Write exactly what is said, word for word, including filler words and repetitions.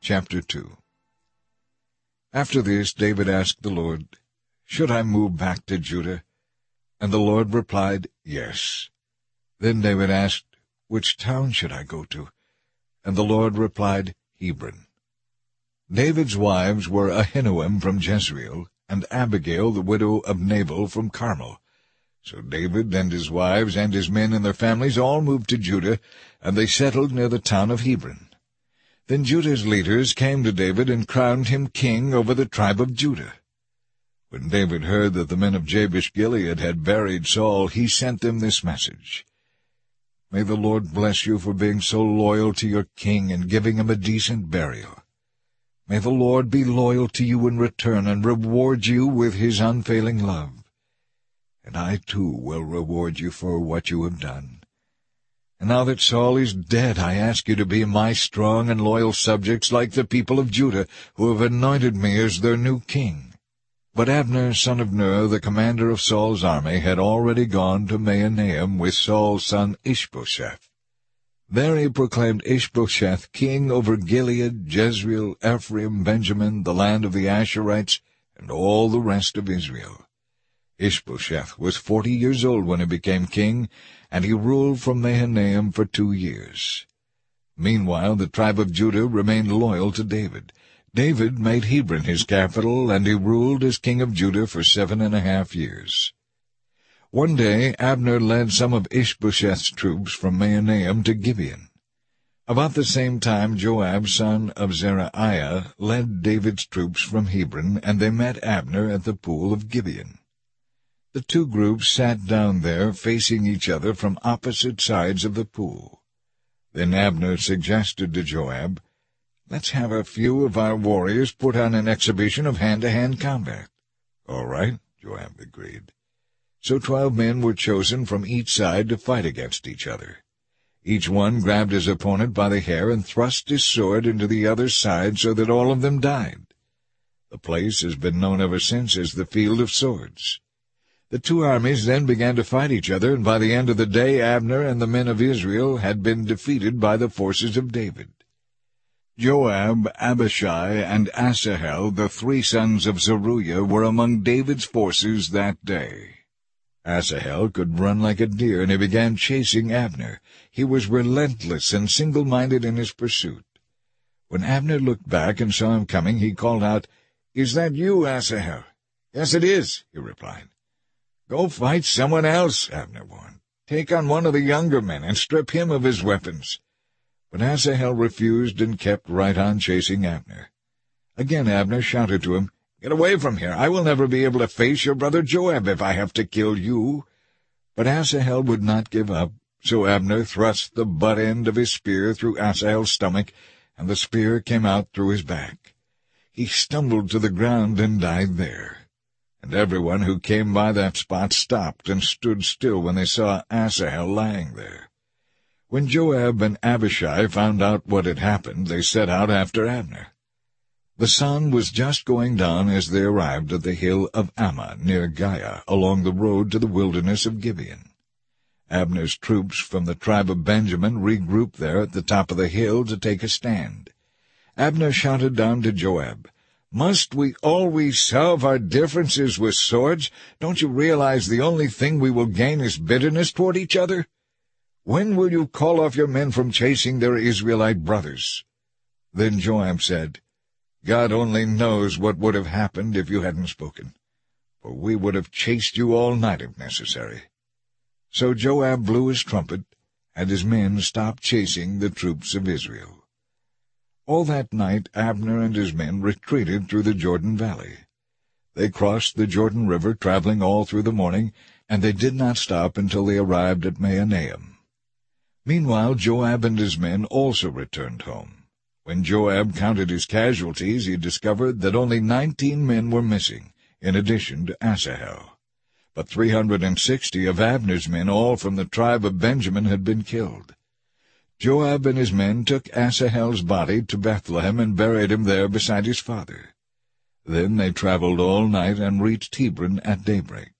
Chapter two. After this David asked the Lord, "Should I move back to Judah?" And the Lord replied, "Yes." Then David asked, "Which town should I go to?" And the Lord replied, "Hebron." David's wives were Ahinoam from Jezreel, and Abigail the widow of Nabal from Carmel. So David and his wives and his men and their families all moved to Judah, and they settled near the town of Hebron. Then Judah's leaders came to David and crowned him king over the tribe of Judah. When David heard that the men of Jabesh-Gilead had buried Saul, he sent them this message: "May the Lord bless you for being so loyal to your king and giving him a decent burial. May the Lord be loyal to you in return and reward you with his unfailing love. And I, too, will reward you for what you have done. And now that Saul is dead, I ask you to be my strong and loyal subjects like the people of Judah, who have anointed me as their new king." But Abner, son of Ner, the commander of Saul's army, had already gone to Mahanaim with Saul's son Ishbosheth. There he proclaimed Ishbosheth king over Gilead, Jezreel, Ephraim, Benjamin, the land of the Asherites, and all the rest of Israel. Ishbosheth was forty years old when he became king, and he ruled from Mahanaim for two years. Meanwhile the tribe of Judah remained loyal to David. David made Hebron his capital, and he ruled as king of Judah for seven and a half years. One day Abner led some of Ishbosheth's troops from Mahanaim to Gibeon. About the same time Joab, son of Zeruiah, led David's troops from Hebron, and they met Abner at the pool of Gibeon. The two groups sat down there, facing each other from opposite sides of the pool. Then Abner suggested to Joab, "Let's have a few of our warriors put on an exhibition of hand-to-hand combat." "All right," Joab agreed. So twelve men were chosen from each side to fight against each other. Each one grabbed his opponent by the hair and thrust his sword into the other's side so that all of them died. The place has been known ever since as the Field of Swords. The two armies then began to fight each other, and by the end of the day Abner and the men of Israel had been defeated by the forces of David. Joab, Abishai, and Asahel, the three sons of Zeruiah, were among David's forces that day. Asahel could run like a deer, and he began chasing Abner. He was relentless and single-minded in his pursuit. When Abner looked back and saw him coming, he called out, "Is that you, Asahel?" "Yes, it is," he replied. "Go fight someone else," Abner warned. "Take on one of the younger men and strip him of his weapons." But Asahel refused and kept right on chasing Abner. Again Abner shouted to him, "Get away from here! I will never be able to face your brother Joab if I have to kill you." But Asahel would not give up, so Abner thrust the butt end of his spear through Asahel's stomach, and the spear came out through his back. He stumbled to the ground and died there. And everyone who came by that spot stopped and stood still when they saw Asahel lying there. When Joab and Abishai found out what had happened, they set out after Abner. The sun was just going down as they arrived at the hill of Ammah near Giah, along the road to the wilderness of Gibeon. Abner's troops from the tribe of Benjamin regrouped there at the top of the hill to take a stand. Abner shouted down to Joab, "Must we always solve our differences with swords? Don't you realize the only thing we will gain is bitterness toward each other? When will you call off your men from chasing their Israelite brothers?" Then Joab said, "God only knows what would have happened if you hadn't spoken, for we would have chased you all night if necessary." So Joab blew his trumpet, and his men stopped chasing the troops of Israel. All that night Abner and his men retreated through the Jordan Valley. They crossed the Jordan River, traveling all through the morning, and they did not stop until they arrived at Mahanaim. Meanwhile Joab and his men also returned home. When Joab counted his casualties, he discovered that only nineteen men were missing, in addition to Asahel. But three hundred and sixty of Abner's men, all from the tribe of Benjamin, had been killed. Joab and his men took Asahel's body to Bethlehem and buried him there beside his father. Then they traveled all night and reached Hebron at daybreak.